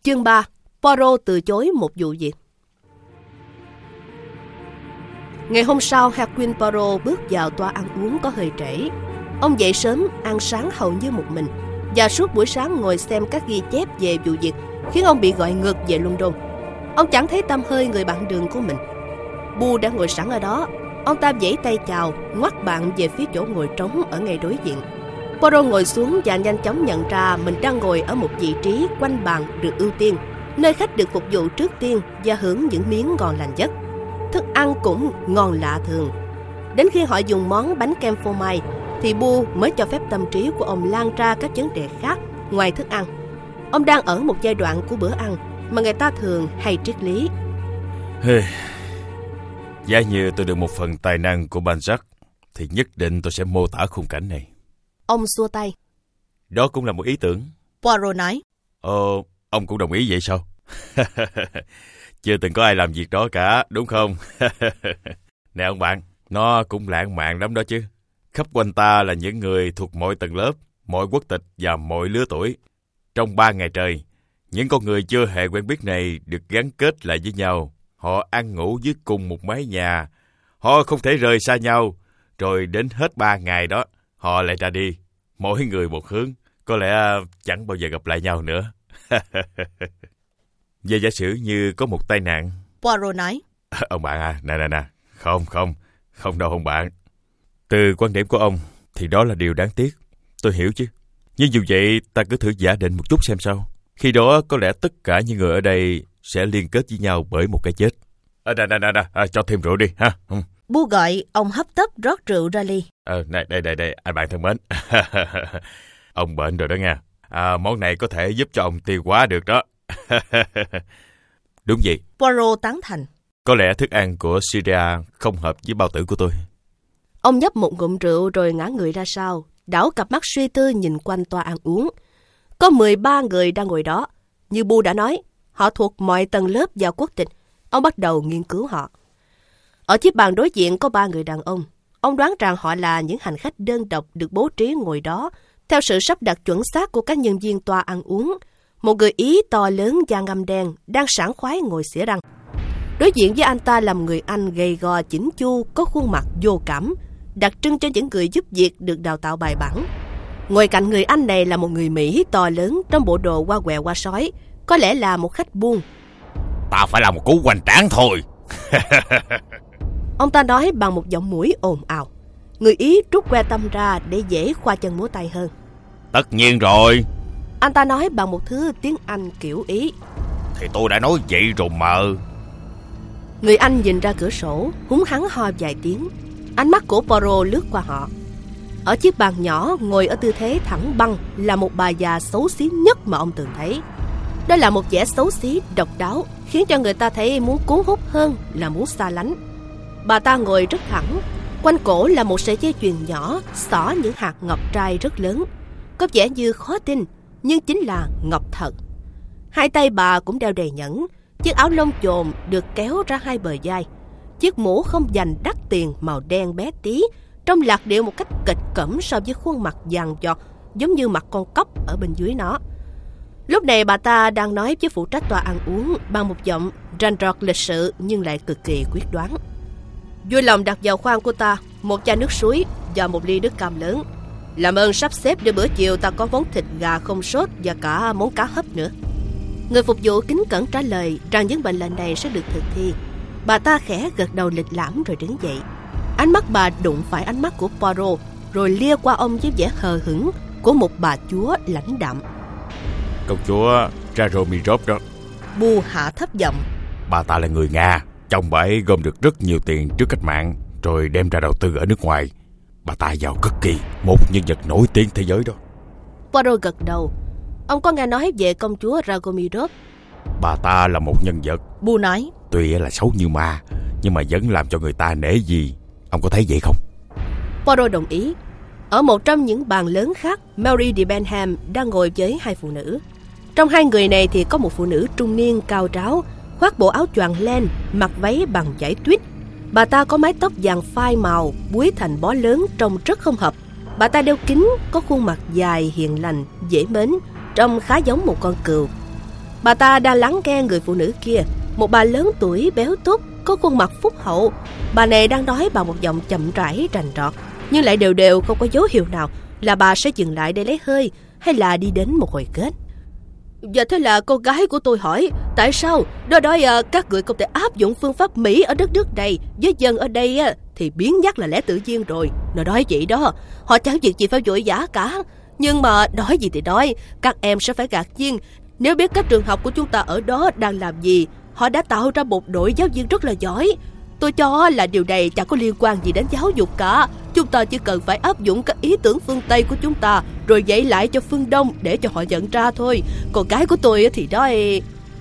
Chương 3. Poirot từ chối một vụ việc. Ngày hôm sau, Hercule Poirot bước vào toa ăn uống có hơi trễ. Ông dậy sớm, ăn sáng hầu như một mình, và suốt buổi sáng ngồi xem các ghi chép về vụ việc, khiến ông bị gọi ngược về London. Ông chẳng thấy tăm hơi người bạn đường của mình. Bu đã ngồi sẵn ở đó. Ông ta vẫy tay chào, ngoắt bạn về phía chỗ ngồi trống ở ngay đối diện. Poirot ngồi xuống và nhanh chóng nhận ra mình đang ngồi ở một vị trí quanh bàn được ưu tiên, nơi khách được phục vụ trước tiên và hưởng những miếng ngon lành nhất. Thức ăn cũng ngon lạ thường. Đến khi họ dùng món bánh kem phô mai, thì Bu mới cho phép tâm trí của ông lan ra các vấn đề khác ngoài thức ăn. Ông đang ở một giai đoạn của bữa ăn mà người ta thường hay triết lý. Giả như tôi được một phần tài năng của Balzac, thì nhất định tôi sẽ mô tả khung cảnh này. Ông xua tay. Đó cũng là một ý tưởng. Poirot nói. Ông cũng đồng ý vậy sao? Chưa từng có ai làm việc đó cả, đúng không? Nè ông bạn, nó cũng lãng mạn lắm đó chứ. Khắp quanh ta là những người thuộc mọi tầng lớp, mọi quốc tịch và mọi lứa tuổi. Trong 3 ngày trời, những con người chưa hề quen biết này được gắn kết lại với nhau. Họ ăn ngủ dưới cùng một mái nhà. Họ không thể rời xa nhau. Rồi đến hết 3 ngày đó, họ lại ra đi. Mỗi người một hướng. Có lẽ chẳng bao giờ gặp lại nhau nữa. Về giả sử như có một tai nạn. Poirot nói. Ông bạn à, nè. Không đâu ông bạn. Từ quan điểm của ông, thì đó là điều đáng tiếc. Tôi hiểu chứ. Nhưng dù vậy, ta cứ thử giả định một chút xem sao. Khi đó, có lẽ tất cả những người ở đây sẽ liên kết với nhau bởi một cái chết. Cho thêm rượu đi, ha. Bu gọi, ông hấp tấp rót rượu ra ly. Đây, anh bạn thân mến. Ông bệnh rồi đó nha. Món này có thể giúp cho ông tiêu hóa được đó. Đúng vậy. Poirot tán thành. Có lẽ thức ăn của Syria không hợp với bao tử của tôi. Ông nhấp một ngụm rượu rồi ngả người ra sau, đảo cặp mắt suy tư nhìn quanh toa ăn uống. Có 13 người đang ngồi đó. Như Bu đã nói, họ thuộc mọi tầng lớp và quốc tịch. Ông bắt đầu nghiên cứu họ. Ở chiếc bàn đối diện có 3 người đàn ông. Ông đoán rằng họ là những hành khách đơn độc được bố trí ngồi đó theo sự sắp đặt chuẩn xác của các nhân viên toa ăn uống. Một người Ý to lớn da ngăm đen đang sảng khoái ngồi xỉa răng. Đối diện với anh ta là một người Anh gầy gò chỉnh chu, có khuôn mặt vô cảm, đặc trưng cho những người giúp việc được đào tạo bài bản. Ngồi cạnh người Anh này là một người Mỹ to lớn trong bộ đồ qua quẹo qua sói, có lẽ là một khách buôn. Ta phải làm một cú hoành tráng thôi. Ông ta nói bằng một giọng mũi ồn ào. Người Ý rút que tăm ra để dễ khoa chân múa tay hơn. Tất nhiên rồi. Anh ta nói bằng một thứ tiếng Anh kiểu Ý. Thì tôi đã nói vậy rồi mà. Người Anh nhìn ra cửa sổ, húng hắng ho vài tiếng. Ánh mắt của Poirot lướt qua họ. Ở chiếc bàn nhỏ ngồi ở tư thế thẳng băng là một bà già xấu xí nhất mà ông từng thấy. Đó là một vẻ xấu xí độc đáo, khiến cho người ta thấy muốn cuốn hút hơn là muốn xa lánh. Bà ta ngồi rất thẳng, quanh cổ là một sợi dây chuyền nhỏ xỏ những hạt ngọc trai rất lớn. Có vẻ như khó tin, nhưng chính là ngọc thật. Hai tay bà cũng đeo đầy nhẫn. Chiếc áo lông chồn được kéo ra hai bờ vai. Chiếc mũ không dành đắt tiền màu đen bé tí, trông lạc điệu một cách kịch cẫm so với khuôn mặt vàng giọt, giống như mặt con cóc ở bên dưới nó. Lúc này bà ta đang nói với phụ trách toa ăn uống bằng một giọng rành rọt lịch sự nhưng lại cực kỳ quyết đoán. Vui lòng đặt vào khoang của ta một chai nước suối và một ly nước cam lớn. Làm ơn sắp xếp để bữa chiều ta có món thịt gà không sốt và cả món cá hấp nữa. Người phục vụ kính cẩn trả lời rằng những mệnh lệnh này sẽ được thực thi. Bà ta khẽ gật đầu lịch lãm rồi đứng dậy. Ánh mắt bà đụng phải ánh mắt của Poirot, rồi lia qua ông với vẻ hờ hững của một bà chúa lãnh đạm. Công chúa Raromirov đó. Bu hạ thấp giọng. Bà ta là người Nga. Chồng bà ấy gom được rất nhiều tiền trước cách mạng, rồi đem ra đầu tư ở nước ngoài. Bà ta giàu cực kỳ, một nhân vật nổi tiếng thế giới đó. Poirot gật đầu. Ông có nghe nói về công chúa Ragomirov? Bà ta là một nhân vật. Bu nói. Tuy là xấu như ma, nhưng mà vẫn làm cho người ta nể gì. Ông có thấy vậy không? Poirot đồng ý. Ở một trong những bàn lớn khác, Mary de Benham đang ngồi với hai phụ nữ. Trong hai người này thì có một phụ nữ trung niên cao ráo, khoác bộ áo choàng len, mặc váy bằng vải tuyết. Bà ta có mái tóc vàng phai màu, búi thành bó lớn trông rất không hợp. Bà ta đeo kính, có khuôn mặt dài hiền lành, dễ mến, trông khá giống một con cừu. Bà ta đang lắng nghe người phụ nữ kia, một bà lớn tuổi béo tút, có khuôn mặt phúc hậu. Bà này đang nói bằng một giọng chậm rãi rành rọt, nhưng lại đều đều không có dấu hiệu nào là bà sẽ dừng lại để lấy hơi hay là đi đến một hồi kết. Và thế là con gái của tôi hỏi, tại sao nó nói các người không thể áp dụng phương pháp Mỹ ở đất nước này với dân ở đây thì biến nhắc là lẽ tự nhiên rồi. Nó nói vậy đó, họ chẳng việc gì phải vội vã cả. Nhưng mà nói gì thì nói, các em sẽ phải ngạc nhiên nếu biết các trường học của chúng ta ở đó đang làm gì. Họ đã tạo ra một đội giáo viên rất là giỏi. Tôi cho là điều này chẳng có liên quan gì đến giáo dục cả. Chúng ta chỉ cần phải áp dụng các ý tưởng phương Tây của chúng ta rồi dạy lại cho phương Đông để cho họ nhận ra thôi. Còn cái của tôi thì nói...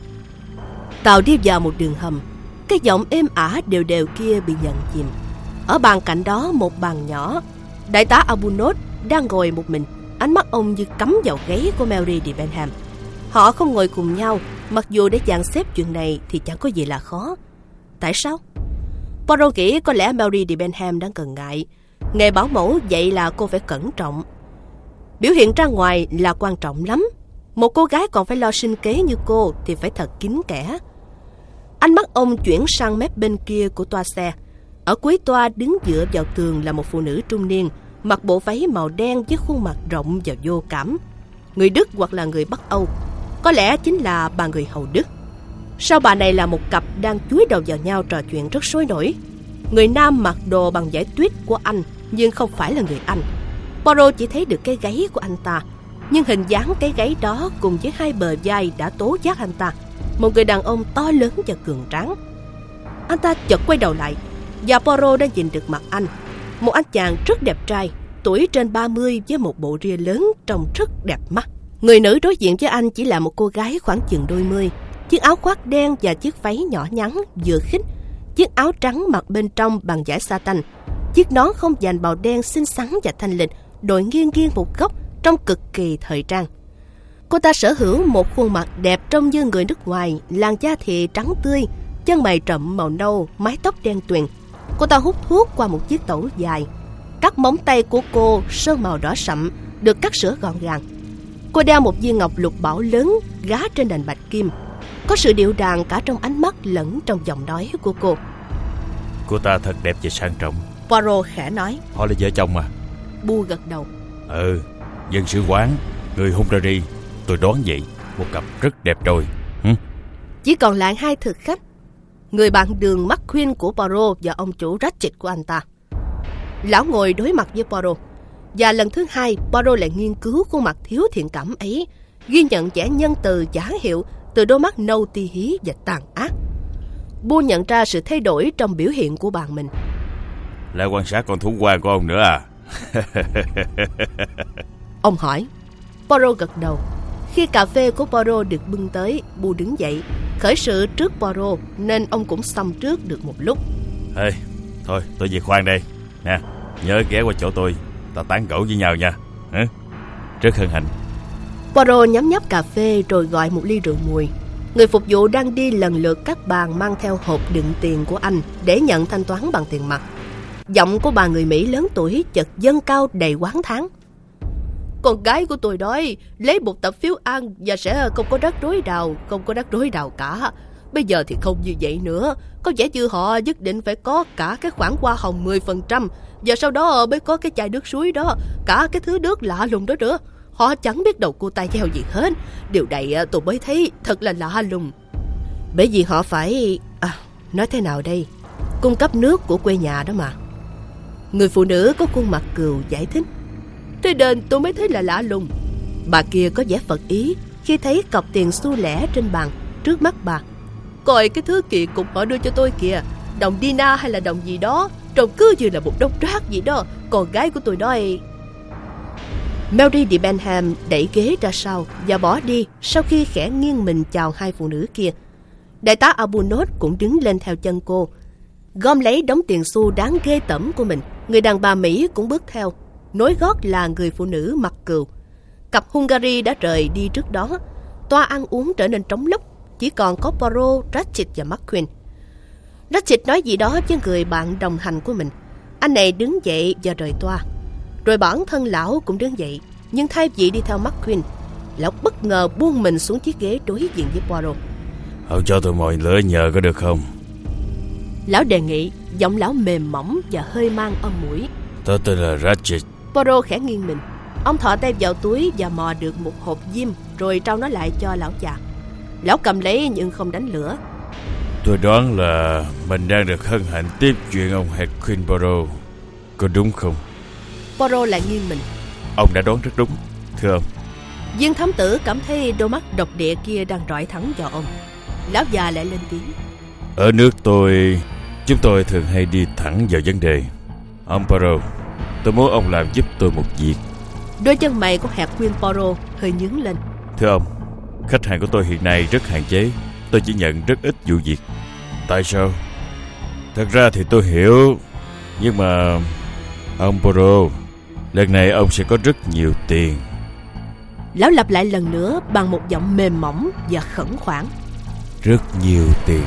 Tàu đi vào một đường hầm. Cái giọng êm ả đều đều kia bị nhận chìm. Ở bàn cạnh đó một bàn nhỏ. Đại tá Arbuthnot đang ngồi một mình. Ánh mắt ông như cắm vào gáy của Mary Debenham. Họ không ngồi cùng nhau, mặc dù để dàn xếp chuyện này thì chẳng có gì là khó. Tại sao? Poirot nghĩ có lẽ Mary Debenham đang cần ngại. Nghề bảo mẫu vậy là cô phải cẩn trọng. Biểu hiện ra ngoài là quan trọng lắm. Một cô gái còn phải lo sinh kế như cô thì phải thật kín kẽ. Ánh mắt ông chuyển sang mép bên kia của toa xe. Ở cuối toa đứng dựa vào tường là một phụ nữ trung niên, mặc bộ váy màu đen với khuôn mặt rộng và vô cảm. Người Đức hoặc là người Bắc Âu. Có lẽ chính là bà người hầu Đức. Sau bà này là một cặp đang chúi đầu vào nhau trò chuyện rất sôi nổi. Người nam mặc đồ bằng vải tuyết của Anh, nhưng không phải là người Anh. Poirot chỉ thấy được cái gáy của anh ta, nhưng hình dáng cái gáy đó cùng với hai bờ vai đã tố giác anh ta. Một người đàn ông to lớn và cường tráng. Anh ta chợt quay đầu lại, và Poirot đã nhìn được mặt anh. Một anh chàng rất đẹp trai, tuổi trên 30 với một bộ ria lớn trông rất đẹp mắt. Người nữ đối diện với anh chỉ là một cô gái khoảng chừng đôi mươi. Chiếc áo khoác đen và chiếc váy nhỏ nhắn vừa khít. Chiếc áo trắng mặc bên trong bằng vải sa tanh. Chiếc nón không dành màu đen xinh xắn và thanh lịch, đội nghiêng nghiêng một góc, trông cực kỳ thời trang. Cô ta sở hữu một khuôn mặt đẹp trông như người nước ngoài, làn da thì trắng tươi, chân mày rậm màu nâu, mái tóc đen tuyền. Cô ta hút thuốc qua một chiếc tẩu dài. Các móng tay của cô sơn màu đỏ sậm, được cắt sữa gọn gàng. Cô đeo một viên ngọc lục bảo lớn gá trên nền bạch kim. Có sự điệu đàng cả trong ánh mắt lẫn trong giọng nói của cô. Cô ta thật đẹp và sang trọng, Poirot khẽ nói. Họ là vợ chồng mà. Bu gật đầu. Dân sứ quán, người Hungary, tôi đoán vậy. Một cặp rất đẹp đôi. Chỉ còn lại hai thực khách, người bạn đường McQueen của Poirot và ông chủ Ratchet của anh ta. Lão ngồi đối mặt với Poirot, và lần thứ hai Poirot lại nghiên cứu khuôn mặt thiếu thiện cảm ấy, ghi nhận vẻ nhân từ giả hiệu từ đôi mắt nâu ti hí và tàn ác. Bu nhận ra sự thay đổi trong biểu hiện của bạn mình. Lại quan sát con thú quan của ông nữa à? Ông hỏi. Poirot gật đầu. Khi cà phê của Poirot được bưng tới, Bu đứng dậy, khởi sự trước Poirot, nên ông cũng xăm trước được một lúc. Thôi tôi về khoan đây nè, nhớ ghé qua chỗ tôi, ta tán gẫu với nhau nha. Rất hân hạnh. Poirot nhấm nháp cà phê rồi gọi một ly rượu mùi. Người phục vụ đang đi lần lượt các bàn mang theo hộp đựng tiền của anh để nhận thanh toán bằng tiền mặt. Giọng của bà người Mỹ lớn tuổi chợt dâng cao đầy oán thán. Con gái của tôi nói lấy một tập phiếu ăn và sẽ không có rắc rối nào, không có rắc rối nào cả. Bây giờ thì không như vậy nữa. Có vẻ như họ nhất định phải có cả cái khoản hoa hồng 10%, và sau đó mới có cái chai nước suối đó, cả cái thứ nước lạ lùng đó nữa. Họ chẳng biết đầu cua tay heo gì hết. Điều này tôi mới thấy thật là lạ lùng. Bởi vì họ phải... nói thế nào đây? Cung cấp nước của quê nhà đó mà. Người phụ nữ có khuôn mặt cừu giải thích. Thế nên tôi mới thấy là lạ lùng. Bà kia có vẻ phật ý khi thấy cọc tiền xu lẻ trên bàn trước mắt bà. Coi cái thứ kỳ cục họ đưa cho tôi kìa, đồng dinar hay là đồng gì đó, trông cứ như là một đống rác vậy đó. Con gái của tôi nói... Mary Debenham đẩy ghế ra sau và bỏ đi sau khi khẽ nghiêng mình chào hai phụ nữ kia. Đại tá Arbuthnot cũng đứng lên theo chân cô, gom lấy đống tiền xu đáng ghê tởm của mình. Người đàn bà Mỹ cũng bước theo, nối gót là người phụ nữ mặt cừu. Cặp Hungary đã rời đi trước đó. Toa ăn uống trở nên trống lốc, chỉ còn có Poirot, Ratchet và McQueen. Ratchet nói gì đó với người bạn đồng hành của mình. Anh này đứng dậy và rời toa. Rồi bản thân lão cũng đứng dậy, nhưng thay vì đi theo McQueen, Lão bất ngờ buông mình xuống chiếc ghế đối diện với Poirot. Ông cho tôi mồi lửa nhờ có được không? Lão đề nghị, giọng lão mềm mỏng và hơi mang âm mũi. Tôi tên là Ratchet. Poirot khẽ nghiêng mình. Ông thò tay vào túi và mò được một hộp diêm, rồi trao nó lại cho lão già. Lão cầm lấy nhưng không đánh lửa. Tôi đoán là mình đang được hân hạnh tiếp chuyện ông Hercule Poirot, có đúng không? Poirot lại nghiêng mình. Ông đã đoán rất đúng, thưa ông. Viên thám tử cảm thấy đôi mắt độc địa kia đang rọi thẳng vào ông. Lão già lại lên tiếng. Ở nước chúng tôi thường hay đi thẳng vào vấn đề. Ông Poirot, tôi muốn ông làm giúp tôi một việc. Đôi chân mày của Hercule Poirot hơi nhướng lên. Thưa ông, khách hàng của tôi hiện nay rất hạn chế. Tôi chỉ nhận rất ít vụ việc. Tại sao? Thật ra thì tôi hiểu. Nhưng mà ông Poirot, lần này ông sẽ có rất nhiều tiền. Lão lặp lại lần nữa bằng một giọng mềm mỏng và khẩn khoản. Rất nhiều tiền.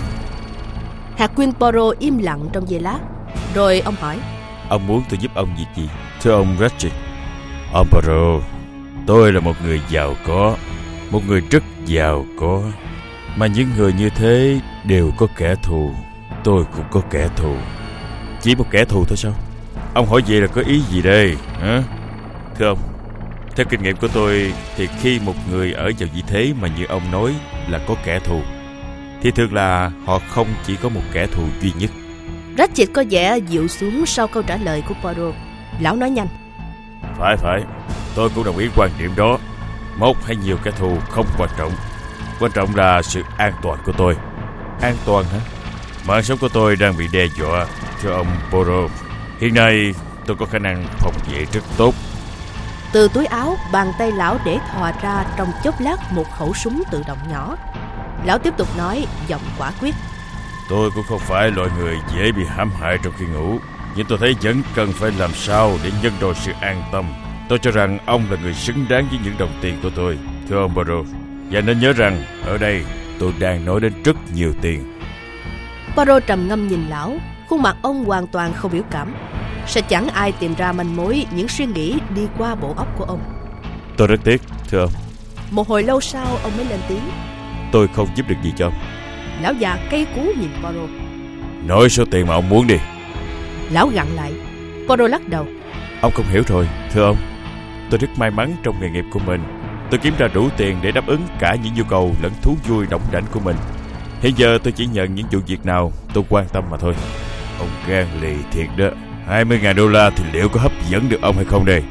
Hercule Poirot im lặng trong giây lát. Rồi ông hỏi. Ông muốn tôi giúp ông việc gì? Thưa ông Ratchet. Ông Poirot, tôi là một người giàu có. Một người rất giàu có. Mà những người như thế đều có kẻ thù. Tôi cũng có kẻ thù. Chỉ một kẻ thù thôi sao? Ông hỏi vậy là có ý gì đây hả? Thưa ông, theo kinh nghiệm của tôi thì khi một người ở vào vị thế mà như ông nói là có kẻ thù, thì thường là họ không chỉ có một kẻ thù duy nhất. Ratchet có vẻ dịu xuống sau câu trả lời của Poirot. Lão nói nhanh. Phải, tôi cũng đồng ý quan điểm đó. Một hay nhiều kẻ thù không quan trọng. Quan trọng là sự an toàn của tôi. An toàn hả? Mạng sống của tôi đang bị đe dọa. Thưa ông Poirot, hiện nay tôi có khả năng phòng vệ rất tốt. Từ túi áo, bàn tay lão để thò ra trong chốc lát một khẩu súng tự động nhỏ. Lão tiếp tục nói, giọng quả quyết. Tôi cũng không phải loại người dễ bị hãm hại trong khi ngủ, nhưng tôi thấy vẫn cần phải làm sao để nhân đôi sự an tâm. Tôi cho rằng ông là người xứng đáng với những đồng tiền của tôi, thưa ông Poirot. Và nên nhớ rằng ở đây tôi đang nói đến rất nhiều tiền. Poirot trầm ngâm nhìn lão. Khuôn mặt ông hoàn toàn không biểu cảm. Sẽ chẳng ai tìm ra manh mối những suy nghĩ đi qua bộ óc của ông. Tôi rất tiếc, thưa ông. Một hồi lâu sau ông mới lên tiếng. Tôi không giúp được gì cho ông. Lão già cay cú nhìn Poirot. Nói số tiền mà ông muốn đi. Lão gặn lại. Poirot lắc đầu. Ông không hiểu rồi, thưa ông. Tôi rất may mắn trong nghề nghiệp của mình. Tôi kiếm ra đủ tiền để đáp ứng cả những nhu cầu lẫn thú vui đỏng đảnh của mình. Hiện giờ tôi chỉ nhận những vụ việc nào tôi quan tâm mà thôi. Ông gan lì thiệt đó. 20.000 đô la thì liệu có hấp dẫn được ông hay không đây?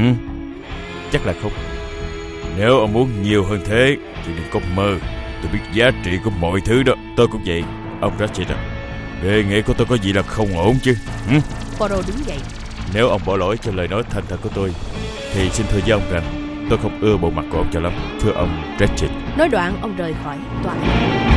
Chắc là không. Nếu ông muốn nhiều hơn thế thì đừng có mơ. Tôi biết giá trị của mọi thứ đó. Tôi cũng vậy, ông Ratchet à. Đề nghị của tôi có gì là không ổn chứ? Poirot đứng dậy. Nếu ông bỏ lỗi cho lời nói thành thật của tôi thì xin thưa với ông rằng tôi không ưa bộ mặt của ông cho lắm, thưa ông Ratchet. Nói đoạn ông rời khỏi tòa.